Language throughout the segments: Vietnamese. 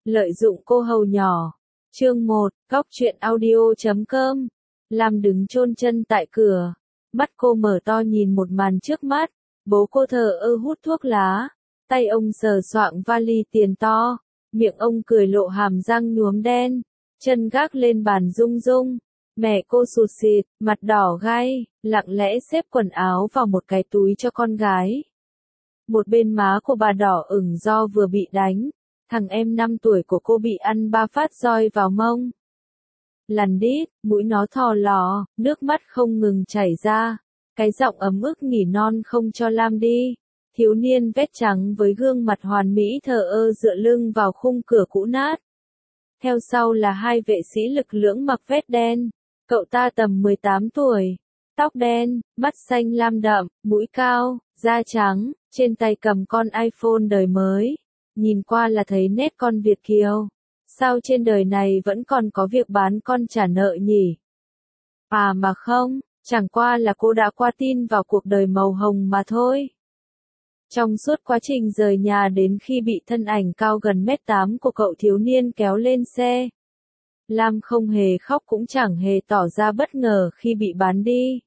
Lợi dụng cô hầu nhỏ. Chương 1, Góc truyện audio.com. Lam đứng chôn chân tại cửa. Mắt cô mở to nhìn một màn trước mắt. Bố cô thờ ơ hút thuốc lá. Tay ông sờ soạng vali tiền to. Miệng ông cười lộ hàm răng nhuốm đen. Chân gác lên bàn rung rung. Mẹ cô sụt sịt, mặt đỏ gai, lặng lẽ xếp quần áo vào một cái túi cho con gái. Một bên má của bà đỏ ửng do vừa bị đánh. Thằng em 5 tuổi của cô bị ăn 3 phát roi vào mông. Lằn đít, mũi nó thò lò, nước mắt không ngừng chảy ra. Cái giọng ấm ức nỉ non không cho Lam đi. Thiếu niên vét trắng với gương mặt hoàn mỹ thờ ơ dựa lưng vào khung cửa cũ nát. Theo sau là hai vệ sĩ lực lưỡng mặc vest đen. Cậu ta tầm 18 tuổi. Tóc đen, mắt xanh lam đậm, mũi cao, da trắng, trên tay cầm con iPhone đời mới. Nhìn qua là thấy nét con Việt kiều. Sao trên đời này vẫn còn có việc bán con trả nợ nhỉ? À mà không, chẳng qua là cô đã qua tin vào cuộc đời màu hồng mà thôi. Trong suốt quá trình rời nhà đến khi bị thân ảnh cao gần 1m8 của cậu thiếu niên kéo lên xe, Lam không hề khóc cũng chẳng hề tỏ ra bất ngờ khi bị bán đi.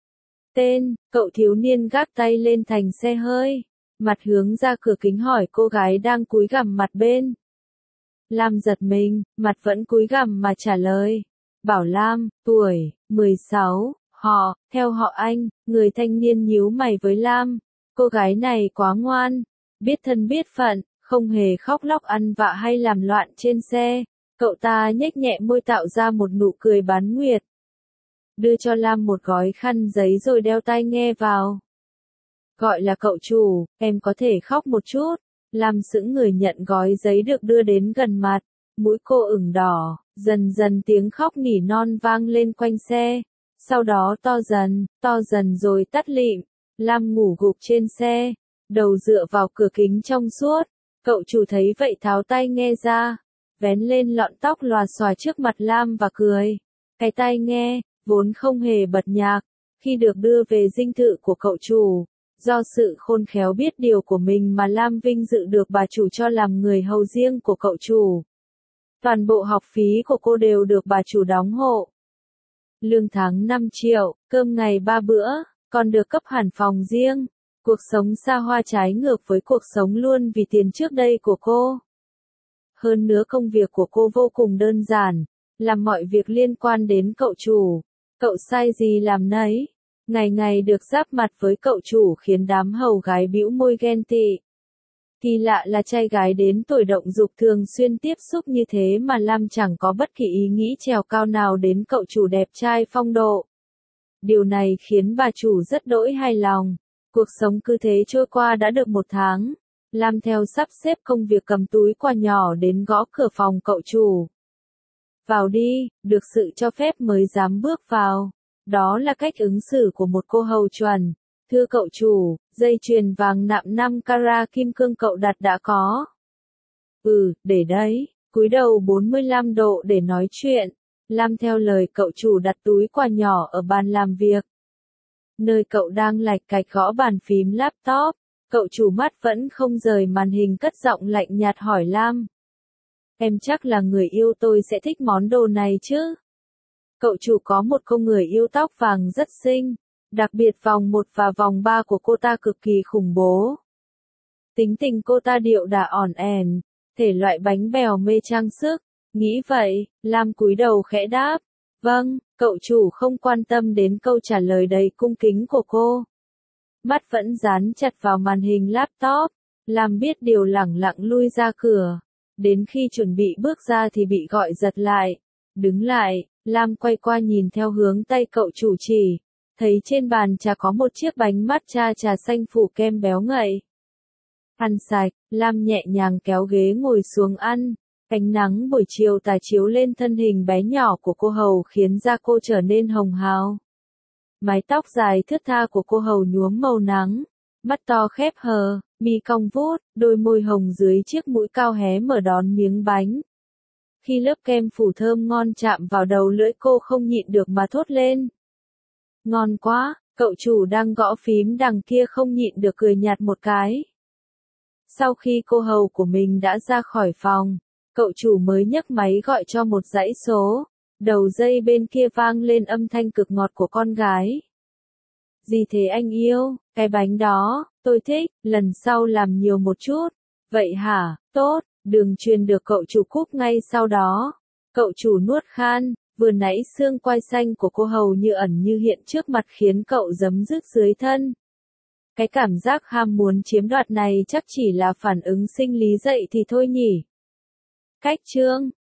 Cậu thiếu niên gác tay lên thành xe hơi, mặt hướng ra cửa kính hỏi cô gái đang cúi gằm mặt bên. Lam giật mình, mặt vẫn cúi gằm mà trả lời. Bảo Lam, tuổi, 16, họ, theo họ Anh, người thanh niên nhíu mày với Lam. Cô gái này quá ngoan, biết thân biết phận, không hề khóc lóc ăn vạ hay làm loạn trên xe. Cậu ta nhếch nhẹ môi tạo ra một nụ cười bán nguyệt. Đưa cho Lam một gói khăn giấy rồi đeo tai nghe vào. Gọi là cậu chủ, em có thể khóc một chút. Lam sững người nhận gói giấy được đưa đến gần mặt. Mũi cô ửng đỏ, dần dần tiếng khóc nỉ non vang lên quanh xe. Sau đó to dần rồi tắt lịm. Lam ngủ gục trên xe, đầu dựa vào cửa kính trong suốt. Cậu chủ thấy vậy tháo tai nghe ra, vén lên lọn tóc lòa xòa trước mặt Lam và cười. Cái tai nghe, vốn không hề bật nhạc, khi được đưa về dinh thự của cậu chủ, do sự khôn khéo biết điều của mình mà Lam vinh dự được bà chủ cho làm người hầu riêng của cậu chủ. Toàn bộ học phí của cô đều được bà chủ đóng hộ. Lương tháng 5 triệu, cơm ngày 3 bữa, còn được cấp hẳn phòng riêng. Cuộc sống xa hoa trái ngược với cuộc sống luôn vì tiền trước đây của cô. Hơn nữa công việc của cô vô cùng đơn giản, làm mọi việc liên quan đến cậu chủ. Cậu sai gì làm nấy. Ngày ngày được giáp mặt với cậu chủ khiến đám hầu gái bĩu môi ghen tị. Kỳ lạ là trai gái đến tuổi động dục thường xuyên tiếp xúc như thế mà Lam chẳng có bất kỳ ý nghĩ trèo cao nào đến cậu chủ đẹp trai phong độ. Điều này khiến bà chủ rất đỗi hài lòng. Cuộc sống cứ thế trôi qua đã được 1 tháng. Lam theo sắp xếp công việc cầm túi quà nhỏ đến gõ cửa phòng cậu chủ. Vào đi, được sự cho phép mới dám bước vào. Đó là cách ứng xử của một cô hầu chuẩn. Thưa cậu chủ, dây chuyền vàng nạm 5 carat kim cương cậu đặt đã có. Để đấy, cúi đầu 45 độ để nói chuyện. Lam theo lời cậu chủ đặt túi quà nhỏ ở bàn làm việc. Nơi cậu đang lạch cạch gõ bàn phím laptop, cậu chủ mắt vẫn không rời màn hình cất giọng lạnh nhạt hỏi Lam. Em chắc là người yêu tôi sẽ thích món đồ này chứ? Cậu chủ có một cô người yêu tóc vàng rất xinh, đặc biệt vòng 1 và vòng 3 của cô ta cực kỳ khủng bố. Tính tình cô ta điệu đà ỏn ẻn, thể loại bánh bèo mê trang sức. Nghĩ vậy, Lam cúi đầu khẽ đáp. Vâng, cậu chủ không quan tâm đến câu trả lời đầy cung kính của cô. Mắt vẫn dán chặt vào màn hình laptop. Lam biết điều lẳng lặng lui ra cửa. Đến khi chuẩn bị bước ra thì bị gọi giật lại. Đứng lại, Lam quay qua nhìn theo hướng tay cậu chủ chỉ. Thấy trên bàn trà có một chiếc bánh matcha trà xanh phủ kem béo ngậy. Ăn sạch, Lam nhẹ nhàng kéo ghế ngồi xuống ăn. Ánh nắng buổi chiều tà chiếu lên thân hình bé nhỏ của cô hầu khiến da cô trở nên hồng hào. Mái tóc dài thướt tha của cô hầu nhuốm màu nắng, mắt to khép hờ, mi cong vút, đôi môi hồng dưới chiếc mũi cao hé mở đón miếng bánh. Khi lớp kem phủ thơm ngon chạm vào đầu lưỡi cô không nhịn được mà thốt lên. Ngon quá, cậu chủ đang gõ phím đằng kia không nhịn được cười nhạt một cái. Sau khi cô hầu của mình đã ra khỏi phòng, Cậu chủ mới nhấc máy gọi cho một dãy số. Đầu dây bên kia vang lên âm thanh cực ngọt của con gái. Gì thế anh yêu, cái bánh đó, tôi thích, lần sau làm nhiều một chút. Vậy hả, tốt, đường truyền được cậu chủ cúp ngay sau đó. Cậu chủ nuốt khan, vừa nãy xương quai xanh của cô hầu như ẩn như hiện trước mặt khiến cậu giấm dứt dưới thân. Cái cảm giác ham muốn chiếm đoạt này chắc chỉ là phản ứng sinh lý dậy thì thôi nhỉ. Cách chương